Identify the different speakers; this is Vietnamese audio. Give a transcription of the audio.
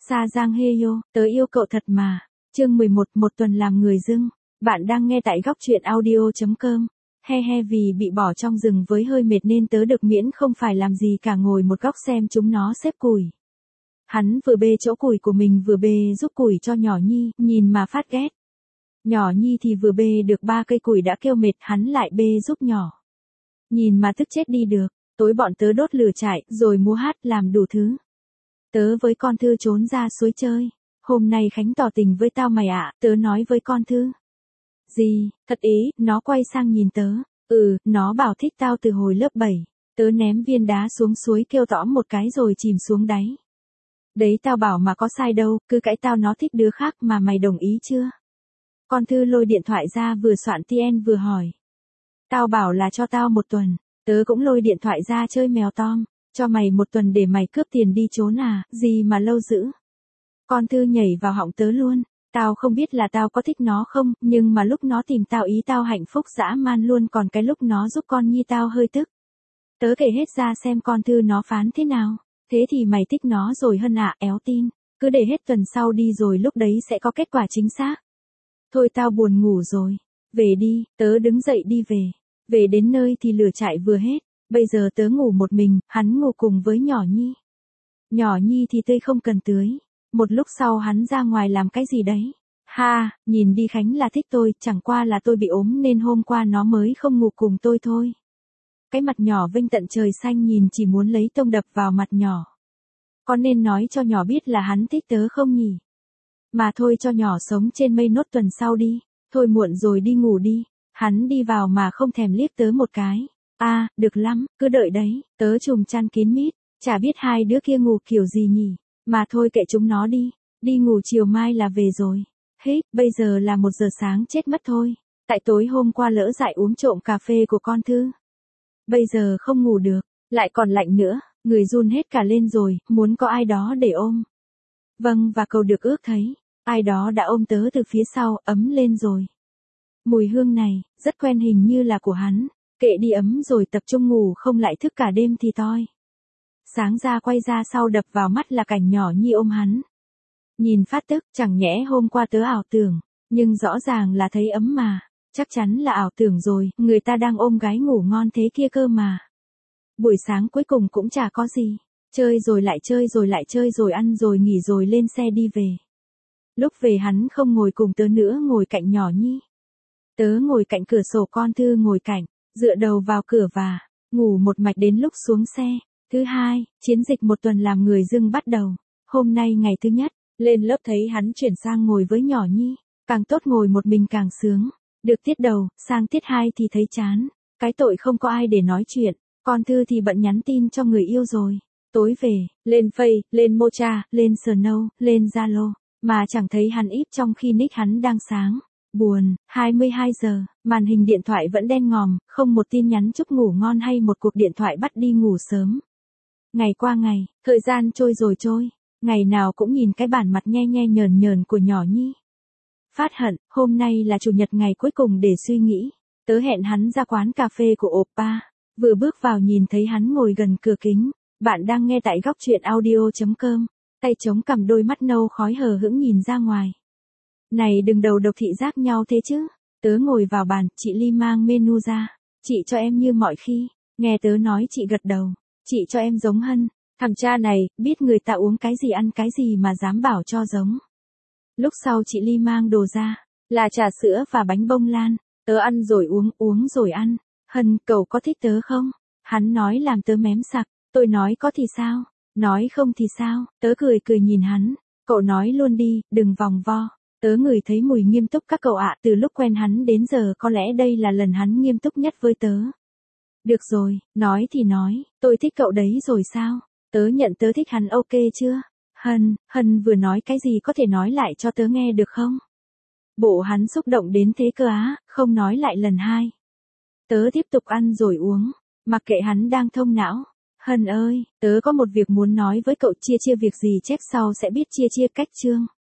Speaker 1: Sa Giang Heyo, tớ yêu cậu thật mà. Chương 11, một tuần làm người dưng. Bạn đang nghe tại góc truyện audio.com. He vì bị bỏ trong rừng với hơi mệt nên tớ được miễn không phải làm gì cả ngồi một góc xem chúng nó xếp củi. Hắn vừa bê chỗ củi của mình vừa bê giúp củi cho nhỏ Nhi, nhìn mà phát ghét. Nhỏ Nhi thì vừa bê được 3 cây củi đã kêu mệt, hắn lại bê giúp nhỏ. Nhìn mà tức chết đi được. Tối bọn tớ đốt lửa trại, rồi múa hát làm đủ thứ. Tớ với con Thư trốn ra suối chơi. Hôm nay Khánh tỏ tình với tao mày ạ, tớ nói với con Thư. Gì, thật ý, nó quay sang nhìn tớ. Nó bảo thích tao từ hồi lớp 7. Tớ ném viên đá xuống suối kêu tõm một cái rồi chìm xuống đáy. Đấy tao bảo mà có sai đâu, cứ cãi tao nó thích đứa khác mà mày đồng ý chưa? Con Thư lôi điện thoại ra vừa soạn TN vừa hỏi. Tao bảo là cho tao 1 tuần. Tớ cũng lôi điện thoại ra chơi mèo Tom. Cho mày 1 tuần để mày cướp tiền đi trốn à, gì mà lâu dữ. Con Thư nhảy vào họng tớ luôn. Tao không biết là tao có thích nó không, nhưng mà lúc nó tìm tao ý tao hạnh phúc dã man luôn, còn cái lúc nó giúp con Nhi tao hơi tức. Tớ kể hết ra xem con Thư nó phán thế nào. Thế thì mày thích nó rồi Hân ạ, éo tin. Cứ để hết tuần sau đi rồi lúc đấy sẽ có kết quả chính xác. Thôi tao buồn ngủ rồi. Về đi, tớ đứng dậy đi về. Về đến nơi thì lửa trại vừa hết. Bây giờ tớ ngủ một mình, hắn ngủ cùng với nhỏ Nhi. Nhỏ Nhi thì tươi không cần tưới. Một lúc sau hắn ra ngoài làm cái gì đấy. Ha, nhìn đi Khánh là thích tôi, chẳng qua là tôi bị ốm nên hôm qua nó mới không ngủ cùng tôi thôi. Cái mặt nhỏ vinh tận trời xanh nhìn chỉ muốn lấy tông đập vào mặt nhỏ. Có nên nói cho nhỏ biết là hắn thích tớ không nhỉ? Mà thôi cho nhỏ sống trên mây nốt tuần sau đi. Thôi muộn rồi đi ngủ đi. Hắn đi vào mà không thèm liếc tớ một cái. Được lắm, cứ đợi đấy, tớ trùm chăn kín mít, chả biết hai đứa kia ngủ kiểu gì nhỉ, mà thôi kệ chúng nó đi ngủ chiều mai là về rồi. Hết, bây giờ là 1 giờ sáng chết mất thôi, tại tối hôm qua lỡ dại uống trộm cà phê của con Thư. Bây giờ không ngủ được, lại còn lạnh nữa, người run hết cả lên rồi, muốn có ai đó để ôm. Vâng, và cầu được ước thấy, ai đó đã ôm tớ từ phía sau, ấm lên rồi. Mùi hương này, rất quen, hình như là của hắn. Kệ đi, ấm rồi tập trung ngủ không lại thức cả đêm thì toi. Sáng ra quay ra sau đập vào mắt là cảnh nhỏ Nhi ôm hắn. Nhìn phát tức, chẳng nhẽ hôm qua tớ ảo tưởng, nhưng rõ ràng là thấy ấm mà. Chắc chắn là ảo tưởng rồi, người ta đang ôm gái ngủ ngon thế kia cơ mà. Buổi sáng cuối cùng cũng chả có gì. Chơi rồi lại chơi rồi lại chơi rồi ăn rồi nghỉ rồi lên xe đi về. Lúc về hắn không ngồi cùng tớ nữa, ngồi cạnh nhỏ Nhi. Tớ ngồi cạnh cửa sổ, con Thư ngồi cạnh, dựa đầu vào cửa và ngủ một mạch đến lúc xuống xe. Thứ hai, chiến dịch 1 tuần làm người dưng bắt đầu. Hôm nay ngày thứ nhất, lên lớp thấy hắn chuyển sang ngồi với nhỏ Nhi. Càng tốt, ngồi một mình càng sướng. Được tiết đầu, sang tiết 2 thì thấy chán. Cái tội không có ai để nói chuyện. Con Thư thì bận nhắn tin cho người yêu rồi. Tối về, lên Face, lên Mocha, lên Snow, lên Zalo. Mà chẳng thấy hắn íp trong khi nick hắn đang sáng. Buồn, 22 giờ, màn hình điện thoại vẫn đen ngòm, không một tin nhắn chúc ngủ ngon hay một cuộc điện thoại bắt đi ngủ sớm. Ngày qua ngày, thời gian trôi rồi trôi, ngày nào cũng nhìn cái bản mặt nhe nhe nhờn nhờn của nhỏ Nhi. Phát hận, hôm nay là chủ nhật, ngày cuối cùng để suy nghĩ. Tớ hẹn hắn ra quán cà phê của Oppa, vừa bước vào nhìn thấy hắn ngồi gần cửa kính. Bạn đang nghe tại góc truyện audio.com, tay chống cằm, đôi mắt nâu khói hờ hững nhìn ra ngoài. Này đừng đầu độc thị giác nhau thế chứ. Tớ ngồi vào bàn, chị Ly mang menu ra. Chị cho em như mọi khi. Nghe tớ nói chị gật đầu. Chị cho em giống Hân. Thằng cha này, biết người ta uống cái gì ăn cái gì mà dám bảo cho giống. Lúc sau chị Ly mang đồ ra, là trà sữa và bánh bông lan. Tớ ăn rồi uống, uống rồi ăn. Hân, cậu có thích tớ không? Hắn nói làm tớ mém sặc. Tôi nói có thì sao? Nói không thì sao? Tớ cười cười nhìn hắn. Cậu nói luôn đi, đừng vòng vo. Tớ ngửi thấy mùi nghiêm túc các cậu ạ, từ lúc quen hắn đến giờ có lẽ đây là lần hắn nghiêm túc nhất với tớ. Được rồi, nói thì nói, tôi thích cậu đấy rồi sao? Tớ nhận tớ thích hắn, ok chưa? Hân vừa nói cái gì, có thể nói lại cho tớ nghe được không? Bộ hắn xúc động đến thế cơ á, không nói lại lần 2. Tớ tiếp tục ăn rồi uống, mặc kệ hắn đang thông não. Hân ơi, tớ có một việc muốn nói với cậu, chia việc gì chép sau sẽ biết, chia cách chương.